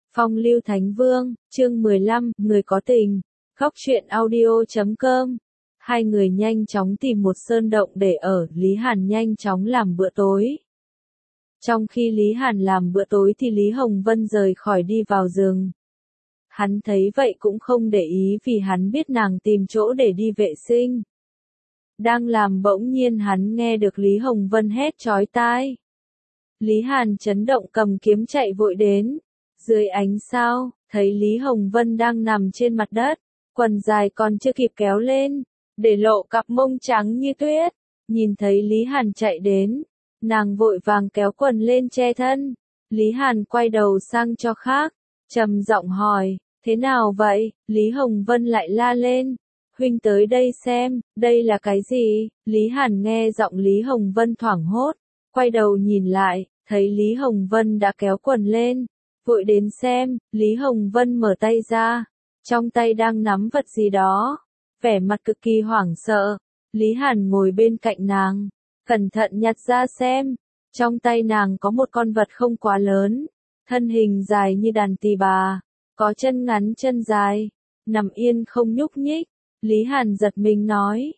Phong lưu Thánh Vương, chương 15, người có tình. Góc truyện audio.com. Hai người nhanh chóng tìm một sơn động để ở, Lý Hàn nhanh chóng làm bữa tối. Trong khi Lý Hàn làm bữa tối thì Lý Hồng Vân rời khỏi đi vào rừng. Hắn thấy vậy cũng không để ý vì hắn biết nàng tìm chỗ để đi vệ sinh. Đang làm bỗng nhiên hắn nghe được Lý Hồng Vân hét chói tai. Lý Hàn chấn động cầm kiếm chạy vội đến. Dưới ánh sao, thấy Lý Hồng Vân đang nằm trên mặt đất, quần dài còn chưa kịp kéo lên, để lộ cặp mông trắng như tuyết. Nhìn thấy Lý Hàn chạy đến, nàng vội vàng kéo quần lên che thân. Lý Hàn quay đầu sang cho khác, trầm giọng hỏi, thế nào vậy? Lý Hồng Vân lại la lên, huynh tới đây xem, đây là cái gì? Lý Hàn nghe giọng Lý Hồng Vân thoảng hốt, quay đầu nhìn lại, thấy Lý Hồng Vân đã kéo quần lên. Vội đến xem, Lý Hồng Vân mở tay ra, trong tay đang nắm vật gì đó, vẻ mặt cực kỳ hoảng sợ. Lý Hàn ngồi bên cạnh nàng, cẩn thận nhặt ra xem, trong tay nàng có một con vật không quá lớn, thân hình dài như đàn tỳ bà, có chân ngắn chân dài, nằm yên không nhúc nhích. Lý Hàn giật mình nói,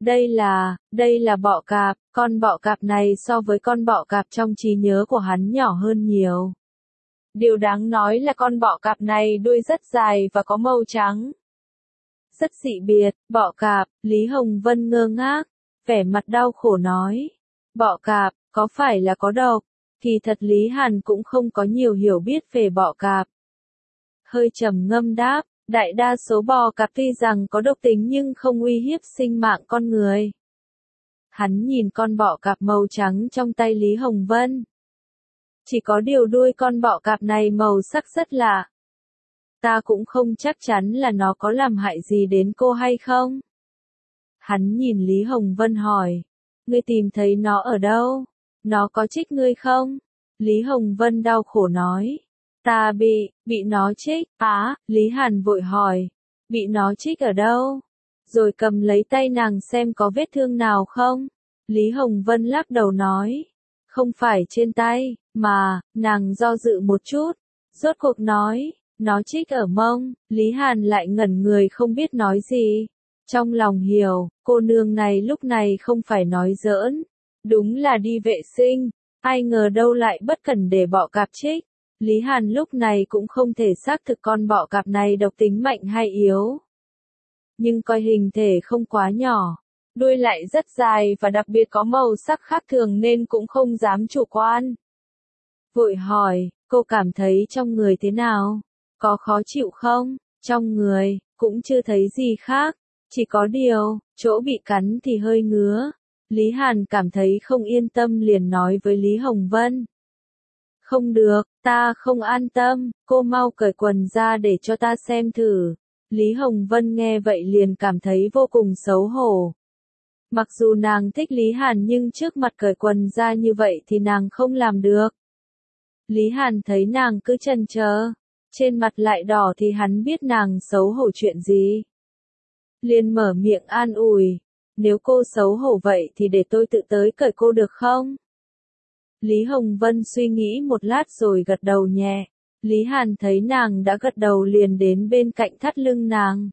đây là bọ cạp, con bọ cạp này so với con bọ cạp trong trí nhớ của hắn nhỏ hơn nhiều. Điều đáng nói là con bọ cạp này đuôi rất dài và có màu trắng. Rất dị biệt, bọ cạp, Lý Hồng Vân ngơ ngác, vẻ mặt đau khổ nói. Bọ cạp, có phải là có độc? Kỳ thật Lý Hàn cũng không có nhiều hiểu biết về bọ cạp. Hơi trầm ngâm đáp, đại đa số bọ cạp tuy rằng có độc tính nhưng không uy hiếp sinh mạng con người. Hắn nhìn con bọ cạp màu trắng trong tay Lý Hồng Vân. Chỉ có điều đuôi con bọ cạp này màu sắc rất lạ. Ta cũng không chắc chắn là nó có làm hại gì đến cô hay không. Hắn nhìn Lý Hồng Vân hỏi. Ngươi tìm thấy nó ở đâu? Nó có trích ngươi không? Lý Hồng Vân đau khổ nói. Ta bị nó trích. Lý Hàn vội hỏi. Bị nó trích ở đâu? Rồi cầm lấy tay nàng xem có vết thương nào không? Lý Hồng Vân lắc đầu nói. Không phải trên tay, mà, nàng do dự một chút, rốt cuộc nói, nó trích ở mông. Lý Hàn lại ngẩn người không biết nói gì. Trong lòng hiểu, cô nương này lúc này không phải nói giỡn, đúng là đi vệ sinh, ai ngờ đâu lại bất cẩn để bọ cạp trích. Lý Hàn lúc này cũng không thể xác thực con bọ cạp này độc tính mạnh hay yếu. Nhưng coi hình thể không quá nhỏ. Đuôi lại rất dài và đặc biệt có màu sắc khác thường nên cũng không dám chủ quan. Vội hỏi, cô cảm thấy trong người thế nào? Có khó chịu không? Trong người, cũng chưa thấy gì khác. Chỉ có điều, chỗ bị cắn thì hơi ngứa. Lý Hàn cảm thấy không yên tâm liền nói với Lý Hồng Vân. Không được, ta không an tâm, cô mau cởi quần ra để cho ta xem thử. Lý Hồng Vân nghe vậy liền cảm thấy vô cùng xấu hổ. Mặc dù nàng thích Lý Hàn nhưng trước mặt cởi quần ra như vậy thì nàng không làm được. Lý Hàn thấy nàng cứ chần chờ, trên mặt lại đỏ thì hắn biết nàng xấu hổ chuyện gì. Liền mở miệng an ủi, nếu cô xấu hổ vậy thì để tôi tự tới cởi cô được không? Lý Hồng Vân suy nghĩ một lát rồi gật đầu nhẹ. Lý Hàn thấy nàng đã gật đầu liền đến bên cạnh thắt lưng nàng.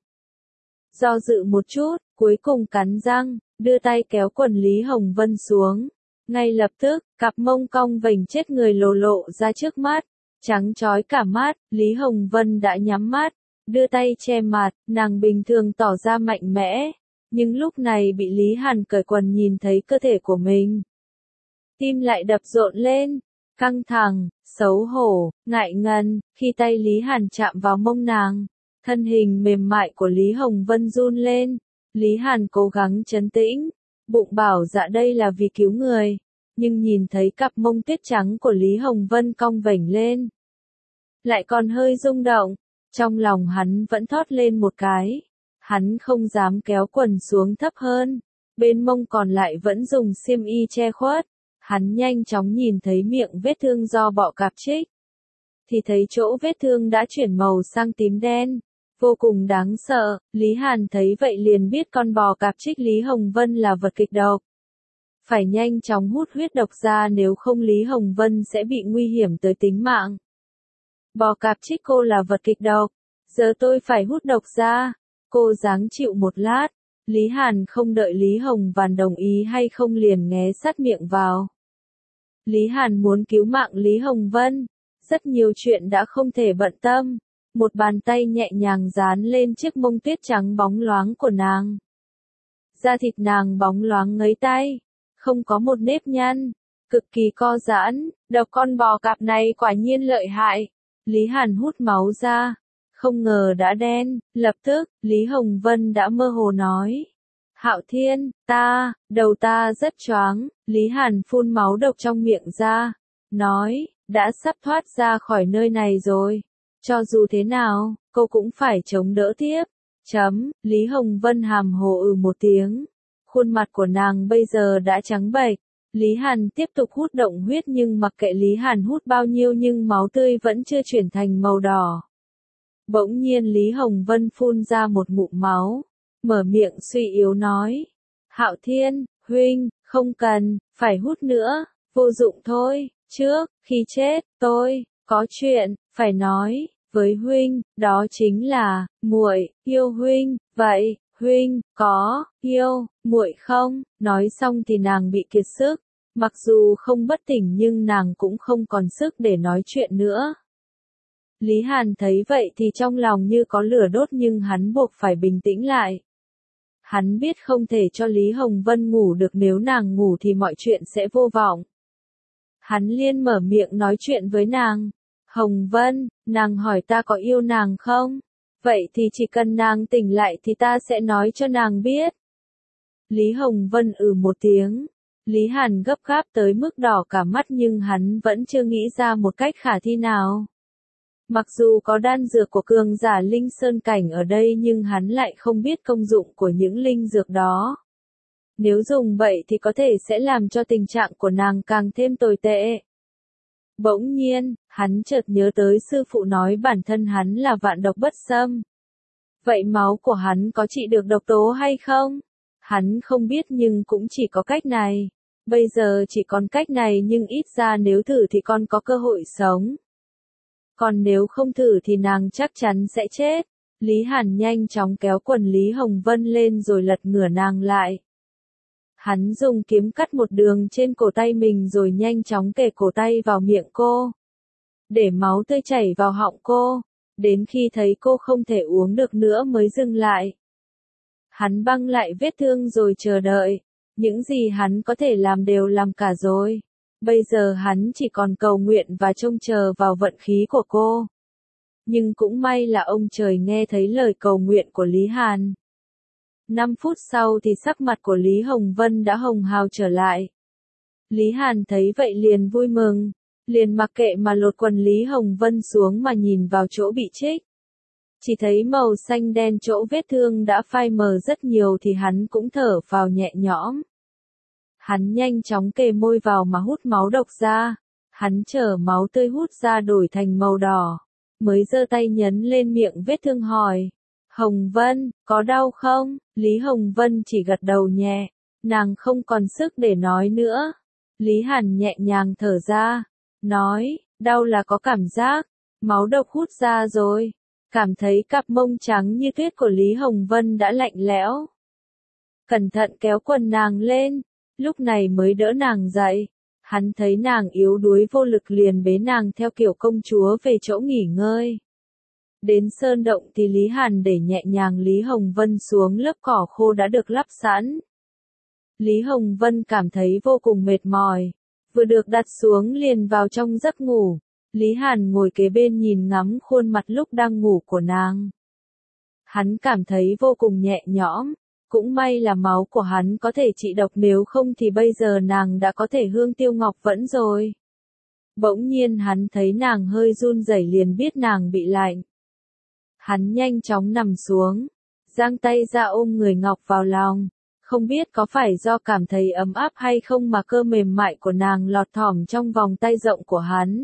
Do dự một chút, cuối cùng cắn răng, đưa tay kéo quần Lý Hồng Vân xuống. Ngay lập tức, cặp mông cong vành chết người lộ ra trước mắt, trắng chói cả mắt. Lý Hồng Vân đã nhắm mắt, đưa tay che mặt, nàng bình thường tỏ ra mạnh mẽ, nhưng lúc này bị Lý Hàn cởi quần nhìn thấy cơ thể của mình. Tim lại đập rộn lên, căng thẳng, xấu hổ, ngại ngần, khi tay Lý Hàn chạm vào mông nàng, thân hình mềm mại của Lý Hồng Vân run lên. Lý Hàn cố gắng trấn tĩnh, bụng bảo dạ đây là vì cứu người, nhưng nhìn thấy cặp mông tuyết trắng của Lý Hồng Vân cong vểnh lên, lại còn hơi rung động, trong lòng hắn vẫn thót lên một cái, hắn không dám kéo quần xuống thấp hơn, bên mông còn lại vẫn dùng xiêm y che khuất, hắn nhanh chóng nhìn thấy miệng vết thương do bọ cạp trích, thì thấy chỗ vết thương đã chuyển màu sang tím đen. Vô cùng đáng sợ, Lý Hàn thấy vậy liền biết con bò cạp trích Lý Hồng Vân là vật kịch độc. Phải nhanh chóng hút huyết độc ra nếu không Lý Hồng Vân sẽ bị nguy hiểm tới tính mạng. Bò cạp trích cô là vật kịch độc. Giờ tôi phải hút độc ra. Cô ráng chịu một lát. Lý Hàn không đợi Lý Hồng Vàn đồng ý hay không liền nghé sát miệng vào. Lý Hàn muốn cứu mạng Lý Hồng Vân. Rất nhiều chuyện đã không thể bận tâm. Một bàn tay nhẹ nhàng dán lên chiếc mông tuyết trắng bóng loáng của nàng. Da thịt nàng bóng loáng ngấy tay. Không có một nếp nhăn. Cực kỳ co giãn. Độc con bò cạp này quả nhiên lợi hại. Lý Hàn hút máu ra. Không ngờ đã đen. Lập tức, Lý Hồng Vân đã mơ hồ nói. Hạo Thiên, đầu ta rất choáng. Lý Hàn phun máu độc trong miệng ra. Nói, đã sắp thoát ra khỏi nơi này rồi. Cho dù thế nào, cô cũng phải chống đỡ tiếp. Lý Hồng Vân hàm hồ một tiếng. Khuôn mặt của nàng bây giờ đã trắng bệch. Lý Hàn tiếp tục hút động huyết nhưng mặc kệ Lý Hàn hút bao nhiêu nhưng máu tươi vẫn chưa chuyển thành màu đỏ. Bỗng nhiên Lý Hồng Vân phun ra một ngụm máu. Mở miệng suy yếu nói. Hạo Thiên, huynh, không cần, phải hút nữa, vô dụng thôi. Trước, khi chết, tôi, có chuyện, phải nói, với huynh, đó chính là, muội, yêu huynh, vậy, huynh, có, yêu, muội không? Nói xong thì nàng bị kiệt sức, mặc dù không bất tỉnh nhưng nàng cũng không còn sức để nói chuyện nữa. Lý Hàn thấy vậy thì trong lòng như có lửa đốt nhưng hắn buộc phải bình tĩnh lại. Hắn biết không thể cho Lý Hồng Vân ngủ được, nếu nàng ngủ thì mọi chuyện sẽ vô vọng. Hắn liền mở miệng nói chuyện với nàng. Hồng Vân, nàng hỏi ta có yêu nàng không? Vậy thì chỉ cần nàng tỉnh lại thì ta sẽ nói cho nàng biết. Lý Hồng Vân một tiếng. Lý Hàn gấp gáp tới mức đỏ cả mắt nhưng hắn vẫn chưa nghĩ ra một cách khả thi nào. Mặc dù có đan dược của cường giả linh sơn cảnh ở đây nhưng hắn lại không biết công dụng của những linh dược đó. Nếu dùng vậy thì có thể sẽ làm cho tình trạng của nàng càng thêm tồi tệ. Bỗng nhiên, hắn chợt nhớ tới sư phụ nói bản thân hắn là vạn độc bất xâm. Vậy máu của hắn có trị được độc tố hay không? Hắn không biết nhưng cũng chỉ có cách này. Bây giờ chỉ còn cách này nhưng ít ra nếu thử thì con có cơ hội sống. Còn nếu không thử thì nàng chắc chắn sẽ chết. Lý Hàn nhanh chóng kéo quần Lý Hồng Vân lên rồi lật ngửa nàng lại. Hắn dùng kiếm cắt một đường trên cổ tay mình rồi nhanh chóng kề cổ tay vào miệng cô. Để máu tươi chảy vào họng cô. Đến khi thấy cô không thể uống được nữa mới dừng lại. Hắn băng lại vết thương rồi chờ đợi. Những gì hắn có thể làm đều làm cả rồi. Bây giờ hắn chỉ còn cầu nguyện và trông chờ vào vận khí của cô. Nhưng cũng may là ông trời nghe thấy lời cầu nguyện của Lý Hàn. 5 phút sau thì sắc mặt của Lý Hồng Vân đã hồng hào trở lại. Lý Hàn thấy vậy liền vui mừng. Liền mặc kệ mà lột quần Lý Hồng Vân xuống mà nhìn vào chỗ bị trích. Chỉ thấy màu xanh đen chỗ vết thương đã phai mờ rất nhiều thì hắn cũng thở phào nhẹ nhõm. Hắn nhanh chóng kề môi vào mà hút máu độc ra. Hắn chờ máu tươi hút ra đổi thành màu đỏ. Mới giơ tay nhấn lên miệng vết thương hỏi. Hồng Vân, có đau không? Lý Hồng Vân chỉ gật đầu nhẹ. Nàng không còn sức để nói nữa. Lý Hàn nhẹ nhàng thở ra. Nói, đau là có cảm giác. Máu độc hút ra rồi. Cảm thấy cặp mông trắng như tuyết của Lý Hồng Vân đã lạnh lẽo. Cẩn thận kéo quần nàng lên. Lúc này mới đỡ nàng dậy. Hắn thấy nàng yếu đuối vô lực liền bế nàng theo kiểu công chúa về chỗ nghỉ ngơi. Đến sơn động thì Lý Hàn để nhẹ nhàng Lý Hồng Vân xuống lớp cỏ khô đã được lắp sẵn. Lý Hồng Vân cảm thấy vô cùng mệt mỏi. Vừa được đặt xuống liền vào trong giấc ngủ. Lý Hàn ngồi kế bên nhìn ngắm khuôn mặt lúc đang ngủ của nàng. Hắn cảm thấy vô cùng nhẹ nhõm. Cũng may là máu của hắn có thể trị độc, nếu không thì bây giờ nàng đã có thể hương tiêu ngọc vẫn rồi. Bỗng nhiên hắn thấy nàng hơi run rẩy liền biết nàng bị lạnh. Hắn nhanh chóng nằm xuống, giang tay ra ôm người Ngọc vào lòng. Không biết có phải do cảm thấy ấm áp hay không mà cơ mềm mại của nàng lọt thỏm trong vòng tay rộng của hắn.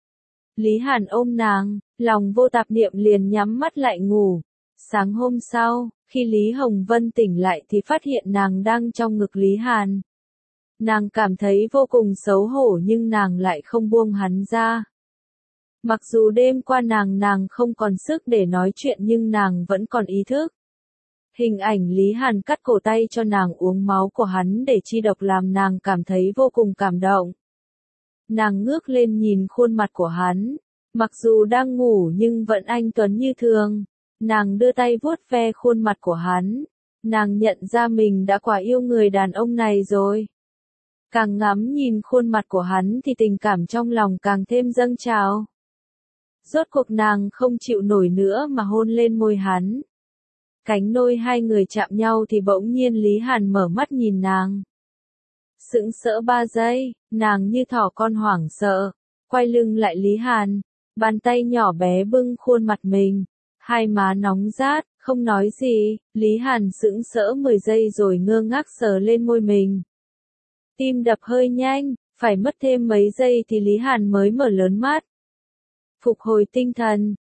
Lý Hàn ôm nàng, lòng vô tạp niệm liền nhắm mắt lại ngủ. Sáng hôm sau, khi Lý Hồng Vân tỉnh lại thì phát hiện nàng đang trong ngực Lý Hàn. Nàng cảm thấy vô cùng xấu hổ nhưng nàng lại không buông hắn ra. Mặc dù đêm qua nàng không còn sức để nói chuyện nhưng nàng vẫn còn ý thức. Hình ảnh Lý Hàn cắt cổ tay cho nàng uống máu của hắn để chi độc làm nàng cảm thấy vô cùng cảm động. Nàng ngước lên nhìn khuôn mặt của hắn, mặc dù đang ngủ nhưng vẫn anh tuấn như thường. Nàng đưa tay vuốt ve khuôn mặt của hắn, nàng nhận ra mình đã quá yêu người đàn ông này rồi. Càng ngắm nhìn khuôn mặt của hắn thì tình cảm trong lòng càng thêm dâng trào. Rốt cuộc nàng không chịu nổi nữa mà hôn lên môi hắn. Cánh môi hai người chạm nhau thì bỗng nhiên Lý Hàn mở mắt nhìn nàng. Sững sỡ 3 giây, nàng như thỏ con hoảng sợ, quay lưng lại Lý Hàn, bàn tay nhỏ bé bưng khuôn mặt mình, hai má nóng rát, không nói gì, Lý Hàn sững sỡ 10 giây rồi ngơ ngác sờ lên môi mình. Tim đập hơi nhanh, phải mất thêm mấy giây thì Lý Hàn mới mở lớn mắt. Phục hồi tinh thần,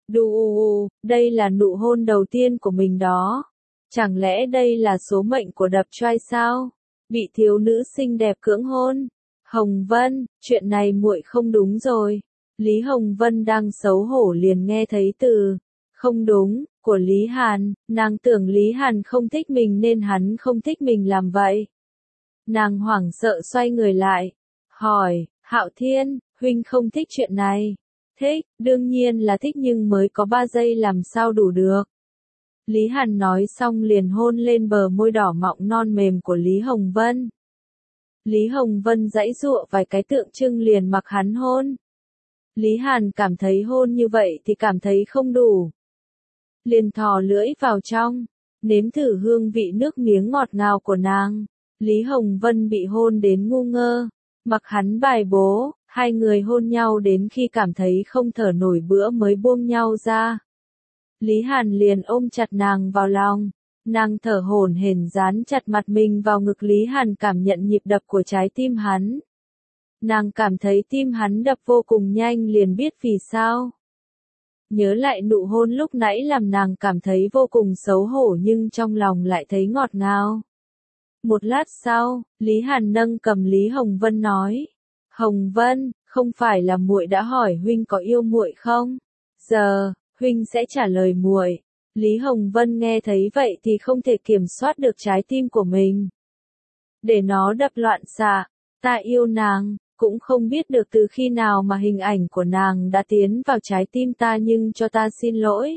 đây là nụ hôn đầu tiên của mình đó. Chẳng lẽ đây là số mệnh của đập trai sao? Bị thiếu nữ xinh đẹp cưỡng hôn. Hồng Vân, chuyện này muội không đúng rồi. Lý Hồng Vân đang xấu hổ liền nghe thấy từ không đúng của Lý Hàn, nàng tưởng Lý Hàn không thích mình nên hắn không thích mình làm vậy. Nàng hoảng sợ xoay người lại, hỏi, Hạo Thiên, huynh không thích chuyện này. Thích, đương nhiên là thích nhưng mới có 3 giây làm sao đủ được. Lý Hàn nói xong liền hôn lên bờ môi đỏ mọng non mềm của Lý Hồng Vân. Lý Hồng Vân giãy giụa vài cái tượng trưng liền mặc hắn hôn. Lý Hàn cảm thấy hôn như vậy thì cảm thấy không đủ. Liền thò lưỡi vào trong, nếm thử hương vị nước miếng ngọt ngào của nàng. Lý Hồng Vân bị hôn đến ngu ngơ, mặc hắn bài bố, hai người hôn nhau đến khi cảm thấy không thở nổi bữa mới buông nhau ra. Lý Hàn liền ôm chặt nàng vào lòng, nàng thở hổn hển dán chặt mặt mình vào ngực Lý Hàn cảm nhận nhịp đập của trái tim hắn. Nàng cảm thấy tim hắn đập vô cùng nhanh liền biết vì sao. Nhớ lại nụ hôn lúc nãy làm nàng cảm thấy vô cùng xấu hổ nhưng trong lòng lại thấy ngọt ngào. Một lát sau, Lý Hàn nâng cầm Lý Hồng Vân nói, Hồng Vân, không phải là muội đã hỏi huynh có yêu muội không? Giờ, huynh sẽ trả lời muội. Lý Hồng Vân nghe thấy vậy thì không thể kiểm soát được trái tim của mình. Để nó đập loạn xạ, ta yêu nàng, cũng không biết được từ khi nào mà hình ảnh của nàng đã tiến vào trái tim ta nhưng cho ta xin lỗi.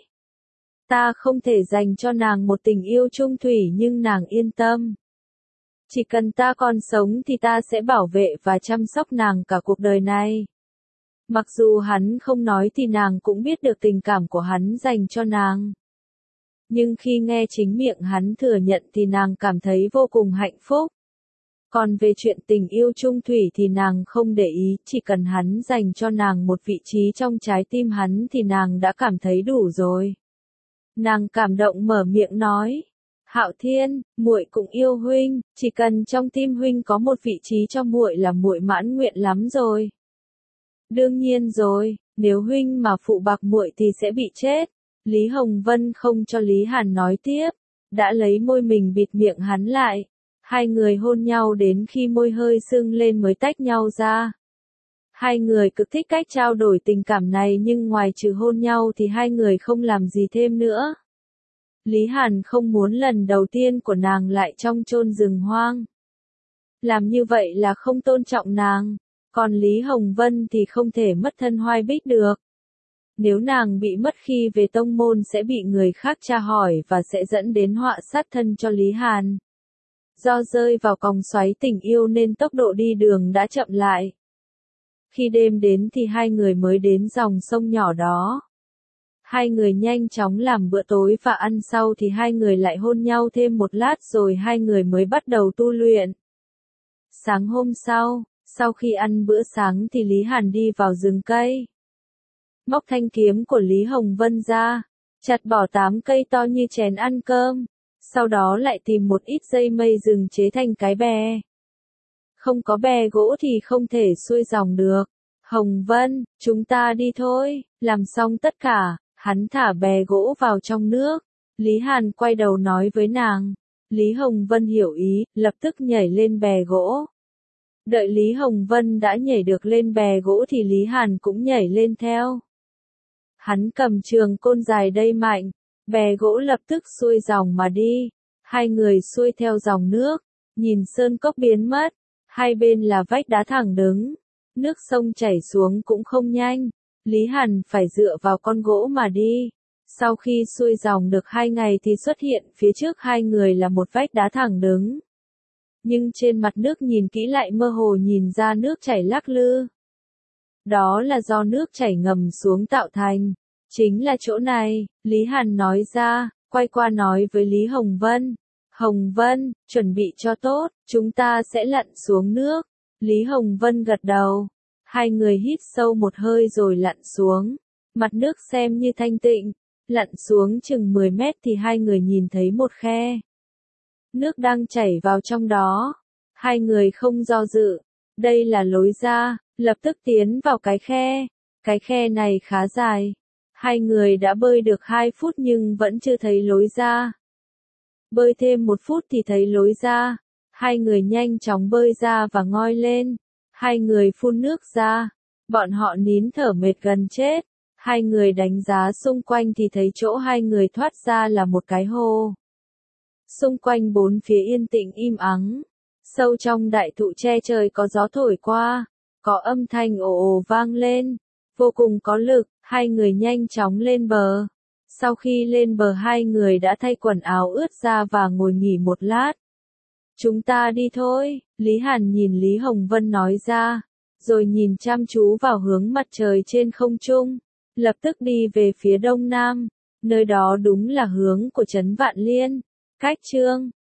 Ta không thể dành cho nàng một tình yêu chung thủy nhưng nàng yên tâm. Chỉ cần ta còn sống thì ta sẽ bảo vệ và chăm sóc nàng cả cuộc đời này. Mặc dù hắn không nói thì nàng cũng biết được tình cảm của hắn dành cho nàng. Nhưng khi nghe chính miệng hắn thừa nhận thì nàng cảm thấy vô cùng hạnh phúc. Còn về chuyện tình yêu chung thủy thì nàng không để ý, chỉ cần hắn dành cho nàng một vị trí trong trái tim hắn thì nàng đã cảm thấy đủ rồi. Nàng cảm động mở miệng nói, Hạo Thiên, muội cũng yêu huynh, chỉ cần trong tim huynh có một vị trí cho muội là muội mãn nguyện lắm rồi. Đương nhiên rồi, nếu huynh mà phụ bạc muội thì sẽ bị chết. Lý Hồng Vân không cho Lý Hàn nói tiếp, đã lấy môi mình bịt miệng hắn lại. Hai người hôn nhau đến khi môi hơi sưng lên mới tách nhau ra. Hai người cực thích cách trao đổi tình cảm này nhưng ngoài trừ hôn nhau thì hai người không làm gì thêm nữa. Lý Hàn không muốn lần đầu tiên của nàng lại trong chôn rừng hoang. Làm như vậy là không tôn trọng nàng, còn Lý Hồng Vân thì không thể mất thân Hoài Bích được. Nếu nàng bị mất khi về tông môn sẽ bị người khác tra hỏi và sẽ dẫn đến họa sát thân cho Lý Hàn. Do rơi vào còng xoáy tình yêu nên tốc độ đi đường đã chậm lại. Khi đêm đến thì hai người mới đến dòng sông nhỏ đó. Hai người nhanh chóng làm bữa tối và ăn sau thì hai người lại hôn nhau thêm một lát rồi hai người mới bắt đầu tu luyện. Sáng hôm sau khi ăn bữa sáng thì Lý Hàn đi vào rừng cây. Móc thanh kiếm của Lý Hồng Vân ra, chặt bỏ 8 cây to như chén ăn cơm. Sau đó lại tìm một ít dây mây rừng chế thành cái bè. Không có bè gỗ thì không thể xuôi dòng được. Hồng Vân, chúng ta đi thôi. Làm xong tất cả, hắn thả bè gỗ vào trong nước. Lý Hàn quay đầu nói với nàng. Lý Hồng Vân hiểu ý, lập tức nhảy lên bè gỗ. Đợi Lý Hồng Vân đã nhảy được lên bè gỗ thì Lý Hàn cũng nhảy lên theo. Hắn cầm trường côn dài đầy mạnh, bè gỗ lập tức xuôi dòng mà đi. Hai người xuôi theo dòng nước, nhìn sơn cốc biến mất, hai bên là vách đá thẳng đứng. Nước sông chảy xuống cũng không nhanh, Lý Hàn phải dựa vào con gỗ mà đi. Sau khi xuôi dòng được 2 ngày thì xuất hiện phía trước hai người là một vách đá thẳng đứng. Nhưng trên mặt nước nhìn kỹ lại mơ hồ nhìn ra nước chảy lắc lư. Đó là do nước chảy ngầm xuống tạo thành. Chính là chỗ này, Lý Hàn nói ra, quay qua nói với Lý Hồng Vân. Hồng Vân, chuẩn bị cho tốt, chúng ta sẽ lặn xuống nước. Lý Hồng Vân gật đầu. Hai người hít sâu một hơi rồi lặn xuống. Mặt nước xem như thanh tịnh. Lặn xuống chừng 10 mét thì hai người nhìn thấy một khe. Nước đang chảy vào trong đó. Hai người không do dự. Đây là lối ra, lập tức tiến vào cái khe. Cái khe này khá dài. Hai người đã bơi được 2 phút nhưng vẫn chưa thấy lối ra. Bơi thêm 1 phút thì thấy lối ra. Hai người nhanh chóng bơi ra và ngoi lên. Hai người phun nước ra. Bọn họ nín thở mệt gần chết. Hai người đánh giá xung quanh thì thấy chỗ hai người thoát ra là một cái hồ. Xung quanh bốn phía yên tĩnh im ắng. Sâu trong đại thụ che trời có gió thổi qua. Có âm thanh ồ ồ vang lên. Vô cùng có lực, hai người nhanh chóng lên bờ. Sau khi lên bờ hai người đã thay quần áo ướt ra và ngồi nghỉ một lát. Chúng ta đi thôi, Lý Hàn nhìn Lý Hồng Vân nói ra. Rồi nhìn chăm chú vào hướng mặt trời trên không trung. Lập tức đi về phía đông nam. Nơi đó đúng là hướng của trấn Vạn Liên. Cách chương